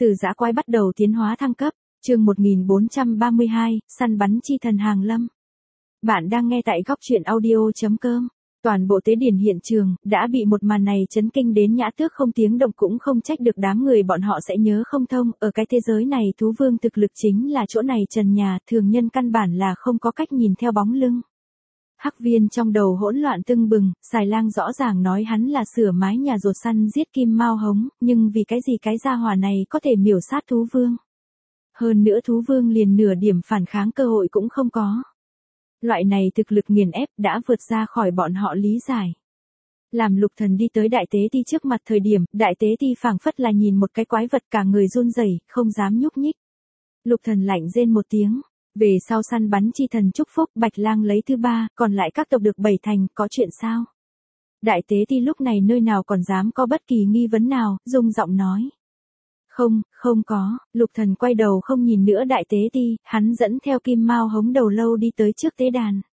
Từ dã quái bắt đầu tiến hóa thăng cấp, chương 1432, săn bắn chi thần hàng lâm. Bạn đang nghe tại góc truyện audio.com. Toàn bộ tế điển hiện trường, đã bị một màn này chấn kinh đến nhã tước không tiếng động, cũng không trách được đám người bọn họ sẽ nhớ không thông. Ở cái thế giới này thú vương thực lực chính là chỗ này trần nhà, thường nhân căn bản là không có cách nhìn theo bóng lưng. Hắc Viên trong đầu hỗn loạn tưng bừng, Xài Lang rõ ràng nói hắn là sửa mái nhà rột săn giết kim mao hống, nhưng vì cái gì cái gia hỏa này có thể miểu sát thú vương. Hơn nữa thú vương liền nửa điểm phản kháng cơ hội cũng không có. Loại này thực lực nghiền ép đã vượt ra khỏi bọn họ lý giải. Làm Lục Thần đi tới Đại Tế Ti trước mặt thời điểm, Đại Tế Ti phảng phất là nhìn một cái quái vật, cả người run rẩy, không dám nhúc nhích. Lục Thần lạnh rên một tiếng. Về sau săn bắn chi thần chúc phúc, Bạch Lang lấy thứ 3, còn lại các tộc được 7 thành, có chuyện sao? Đại Tế Ti lúc này nơi nào còn dám có bất kỳ nghi vấn nào, rung giọng nói. Không có. Lục Thần quay đầu không nhìn nữa Đại Tế Ti, hắn dẫn theo kim mao hống đầu lâu đi tới trước tế đàn.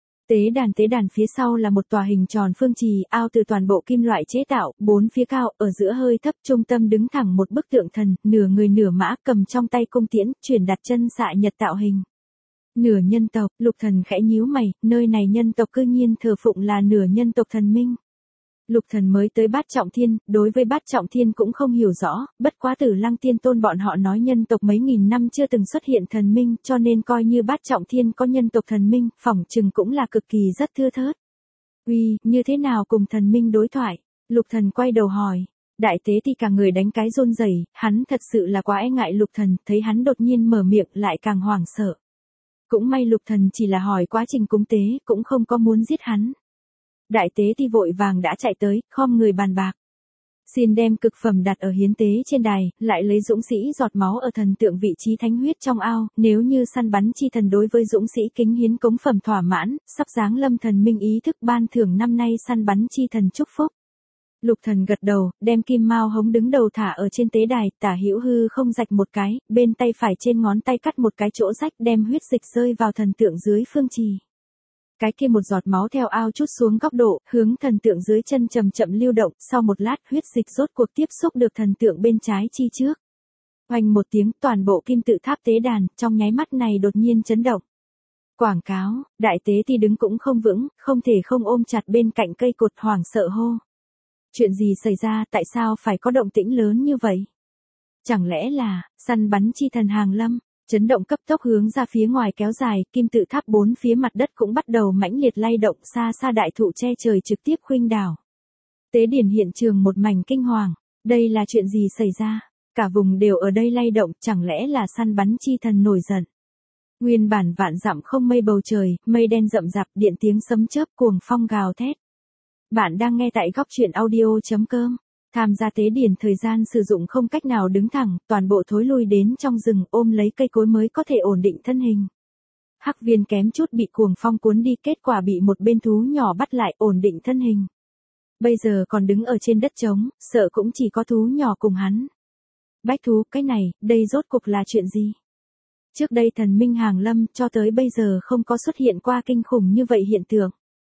Tế đàn phía sau là một tòa hình tròn phương trì, ao từ toàn bộ kim loại chế tạo, 4 phía cao, ở giữa hơi thấp, trung tâm đứng thẳng một bức tượng thần, nửa người nửa mã, cầm trong tay cung tiễn, chuyển đặt chân xạ nhật tạo hình. Nửa nhân tộc, Lục Thần khẽ nhíu mày, nơi này nhân tộc cư nhiên thờ phụng là nửa nhân tộc thần minh. Lục Thần mới tới Bát Trọng Thiên, đối với Bát Trọng Thiên cũng không hiểu rõ, bất quá Tử Lăng Tiên Tôn bọn họ nói nhân tộc mấy nghìn năm chưa từng xuất hiện thần minh, cho nên coi như Bát Trọng Thiên có nhân tộc thần minh, phỏng chừng cũng là cực kỳ rất thưa thớt. Uy, như thế nào cùng thần minh đối thoại? Lục Thần quay đầu hỏi. Đại Tế Ti cả người đánh cái run rẩy, hắn thật sự là quá e ngại Lục Thần, thấy hắn đột nhiên mở miệng lại càng hoảng sợ. Cũng may Lục Thần chỉ là hỏi quá trình cúng tế, cũng không có muốn giết hắn. Đại Tế Ti vội vàng đã chạy tới, khom người bàn bạc. Xin đem cực phẩm đặt ở hiến tế trên đài, lại lấy dũng sĩ giọt máu ở thần tượng vị trí thánh huyết trong ao, nếu như săn bắn chi thần đối với dũng sĩ kính hiến cống phẩm thỏa mãn, sắp giáng lâm thần minh ý thức ban thưởng năm nay săn bắn chi thần chúc phúc. Lục Thần gật đầu, đem kim mao hống đứng đầu thả ở trên tế đài, tả hữu hư không rạch một cái, bên tay phải trên ngón tay cắt một cái chỗ rách, đem huyết dịch rơi vào thần tượng dưới phương trì. Cái kia một giọt máu theo ao chút xuống góc độ, hướng thần tượng dưới chân chậm chậm lưu động, sau một lát huyết dịch rốt cuộc tiếp xúc được thần tượng bên trái chi trước. Oanh một tiếng, toàn bộ kim tự tháp tế đàn, trong nháy mắt này đột nhiên chấn động. Quảng cáo, Đại Tế Ti đứng cũng không vững, không thể không ôm chặt bên cạnh cây cột, hoảng sợ hô. Chuyện gì xảy ra, tại sao phải có động tĩnh lớn như vậy? Chẳng lẽ là, săn bắn chi thần hàng lâm? Chấn động cấp tốc hướng ra phía ngoài kéo dài, kim tự tháp 4 phía mặt đất cũng bắt đầu mãnh liệt lay động, xa xa đại thụ che trời trực tiếp khuynh đảo. Tế điển hiện trường một mảnh kinh hoàng, đây là chuyện gì xảy ra? Cả vùng đều ở đây lay động, chẳng lẽ là săn bắn chi thần nổi giận? Nguyên bản vạn dặm không mây bầu trời, mây đen rậm rạp, điện tiếng sấm chớp, cuồng phong gào thét. Bạn đang nghe tại góc truyện audio.com. Tham gia tế điển thời gian sử dụng không cách nào đứng thẳng, toàn bộ thối lui đến trong rừng, ôm lấy cây cối mới có thể ổn định thân hình. Hắc Viên kém chút bị cuồng phong cuốn đi, kết quả bị một bên thú nhỏ bắt lại, ổn định thân hình. Bây giờ còn đứng ở trên đất trống, sợ cũng chỉ có thú nhỏ cùng hắn. Bách thú, cái này, đây rốt cuộc là chuyện gì? Trước đây thần minh hàng lâm, cho tới bây giờ không có xuất hiện qua kinh khủng như vậy hiện tượng.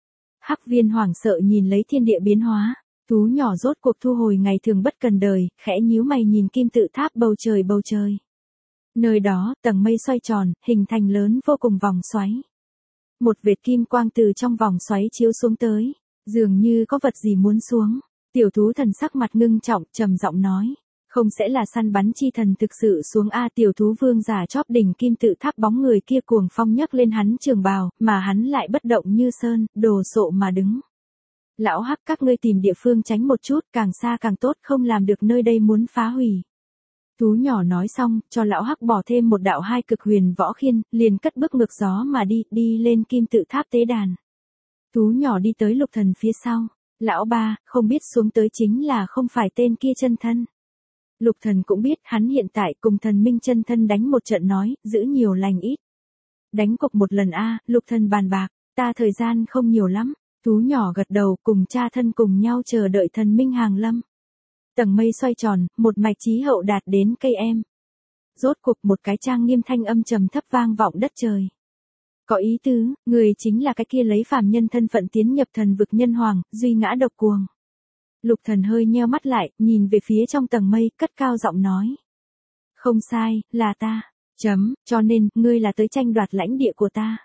Hắc Viên hoảng sợ nhìn lấy thiên địa biến hóa. Thú nhỏ rốt cuộc thu hồi ngày thường bất cần đời, khẽ nhíu mày nhìn kim tự tháp bầu trời. Nơi đó, tầng mây xoay tròn, hình thành lớn vô cùng vòng xoáy. Một vệt kim quang từ trong vòng xoáy chiếu xuống tới, dường như có vật gì muốn xuống. Tiểu thú thần sắc mặt ngưng trọng, trầm giọng nói. Không sẽ là săn bắn chi thần thực sự xuống a? Tiểu thú vương giả chóp đỉnh kim tự tháp, bóng người kia cuồng phong nhấc lên hắn trường bào, mà hắn lại bất động như sơn, đồ sộ mà đứng. Lão Hắc, các ngươi tìm địa phương tránh một chút, càng xa càng tốt, không làm được nơi đây muốn phá hủy. Thú nhỏ nói xong, cho Lão Hắc bỏ thêm một đạo 2 cực huyền võ khiên, liền cất bước ngược gió mà đi lên kim tự tháp tế đàn. Thú nhỏ đi tới Lục Thần phía sau. Lão ba, không biết xuống tới chính là không phải tên kia chân thân. Lục Thần cũng biết, hắn hiện tại cùng thần minh chân thân đánh một trận nói, giữ nhiều lành ít. Đánh cục một lần a? Lục Thần bàn bạc, ta thời gian không nhiều lắm. Thú nhỏ gật đầu, cùng cha thân cùng nhau chờ đợi thần minh hàng lâm. Tầng mây xoay tròn, một mạch chí hậu đạt đến cây em. Rốt cuộc một cái trang nghiêm thanh âm trầm thấp vang vọng đất trời. Có ý tứ, người chính là cái kia lấy phàm nhân thân phận tiến nhập thần vực nhân hoàng, duy ngã độc cuồng. Lục Thần hơi nheo mắt lại, nhìn về phía trong tầng mây, cất cao giọng nói. Không sai, là ta. Cho nên, ngươi là tới tranh đoạt lãnh địa của ta.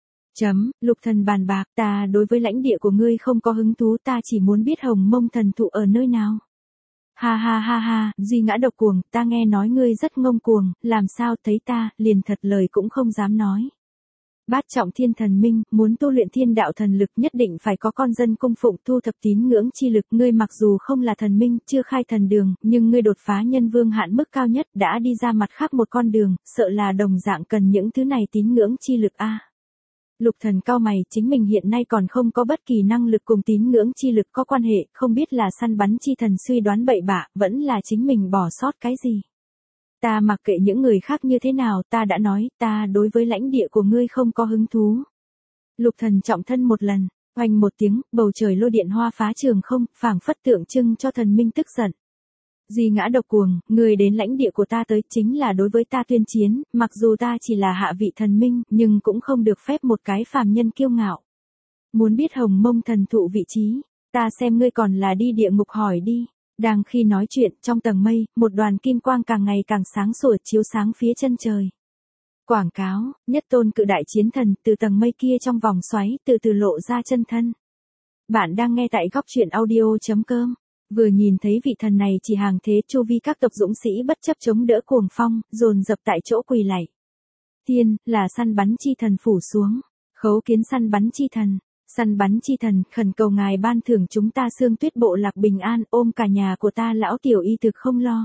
Lục Thần bàn bạc, ta đối với lãnh địa của ngươi không có hứng thú, ta chỉ muốn biết Hồng Mông thần thụ ở nơi nào. Ha ha ha ha, Duy Ngã Độc Cuồng, ta nghe nói ngươi rất ngông cuồng, làm sao thấy ta, liền thật lời cũng không dám nói. Bát trọng thiên thần minh, muốn tu luyện thiên đạo thần lực nhất định phải có con dân cung phụng thu thập tín ngưỡng chi lực. Ngươi mặc dù không là thần minh, chưa khai thần đường, nhưng ngươi đột phá nhân vương hạn mức cao nhất đã đi ra mặt khác một con đường, sợ là đồng dạng cần những thứ này tín ngưỡng chi lực a. Lục Thần cau mày, chính mình hiện nay còn không có bất kỳ năng lực cùng tín ngưỡng chi lực có quan hệ, không biết là săn bắn chi thần suy đoán bậy bạ, vẫn là chính mình bỏ sót cái gì. Ta mặc kệ những người khác như thế nào, ta đã nói, ta đối với lãnh địa của ngươi không có hứng thú. Lục Thần trọng thân một lần, oanh một tiếng, bầu trời lôi điện hoa phá trường không, phảng phất tượng trưng cho thần minh tức giận. Duy Ngã Độc Cuồng, ngươi đến lãnh địa của ta tới chính là đối với ta tuyên chiến, mặc dù ta chỉ là hạ vị thần minh, nhưng cũng không được phép một cái phàm nhân kiêu ngạo. Muốn biết Hồng Mông thần thụ vị trí, ta xem ngươi còn là đi địa ngục hỏi đi. Đang khi nói chuyện, trong tầng mây, một đoàn kim quang càng ngày càng sáng sủa chiếu sáng phía chân trời. Quảng cáo, nhất tôn cự đại chiến thần từ tầng mây kia trong vòng xoáy từ từ lộ ra chân thân. Bạn đang nghe tại góc truyện audio.com. Vừa nhìn thấy vị thần này chỉ hàng thế, chu vi các tộc dũng sĩ bất chấp chống đỡ cuồng phong, dồn dập tại chỗ quỳ lạy. Tiên, là săn bắn chi thần phủ xuống. Khấu kiến săn bắn chi thần. Săn bắn chi thần, khẩn cầu ngài ban thưởng chúng ta Xương Tuyết bộ lạc bình an, ôm cả nhà của ta lão tiểu y thực không lo.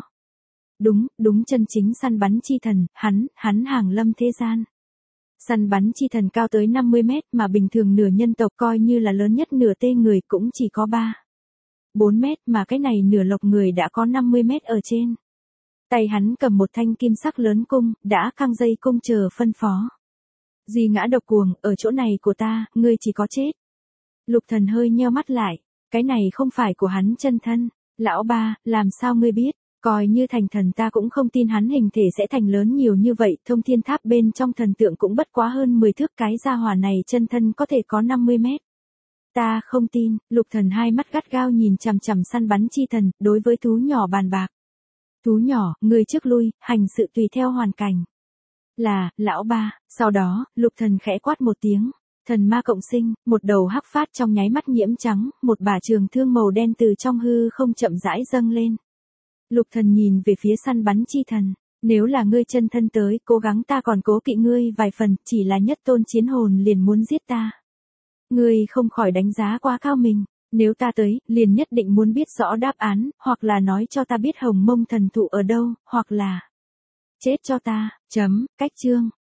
Đúng chân chính săn bắn chi thần, hắn hàng lâm thế gian. Săn bắn chi thần cao tới 50 mét mà bình thường nửa nhân tộc coi như là lớn nhất nửa tê người cũng chỉ có 4 mét mà cái này nửa lộc người đã có 50 mét ở trên. Tay hắn cầm một thanh kim sắc lớn cung, đã căng dây cung chờ phân phó. Duy Ngã Độc Cuồng, ở chỗ này của ta, ngươi chỉ có chết. Lục Thần hơi nheo mắt lại, cái này không phải của hắn chân thân. Lão ba, làm sao ngươi biết, coi như thành thần ta cũng không tin hắn hình thể sẽ thành lớn nhiều như vậy, thông thiên tháp bên trong thần tượng cũng bất quá hơn 10 thước, cái gia hỏa này chân thân có thể có 50 mét. Ta không tin. Lục Thần hai mắt gắt gao nhìn chằm chằm săn bắn chi thần, đối với thú nhỏ bàn bạc. Thú nhỏ, ngươi trước lui, hành sự tùy theo hoàn cảnh. Là, lão ba. Sau đó, Lục Thần khẽ quát một tiếng. Thần ma cộng sinh, một đầu hắc phát trong nháy mắt nhiễm trắng, một bả trường thương màu đen từ trong hư không chậm rãi dâng lên. Lục Thần nhìn về phía săn bắn chi thần. Nếu là ngươi chân thân tới, cố gắng ta còn cố kỵ ngươi vài phần, chỉ là nhất tôn chiến hồn liền muốn giết ta. Ngươi không khỏi đánh giá quá cao mình. Nếu ta tới, liền nhất định muốn biết rõ đáp án, hoặc là nói cho ta biết Hồng Mông thần thụ ở đâu, hoặc là chết cho ta. Cách chương.